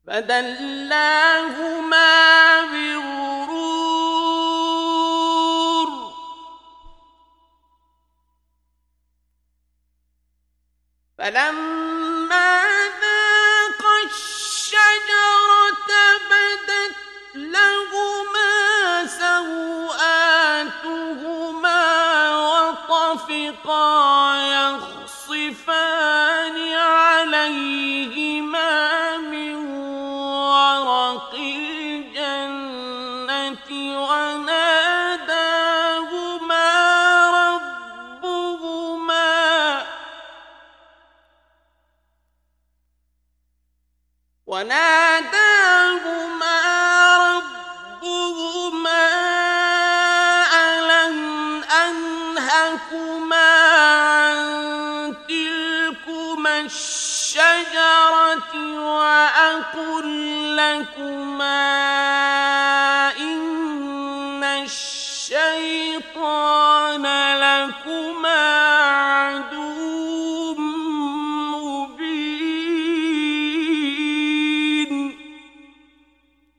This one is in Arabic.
فدلاهما بغرور فلما ذاقا الشجرة بدت لهما سوآتهما وطفقا يخصفان عليهما من ورق الجنة وناداهما ربهما ألم أنهكما عن تلكما الشجرة وأقل لكما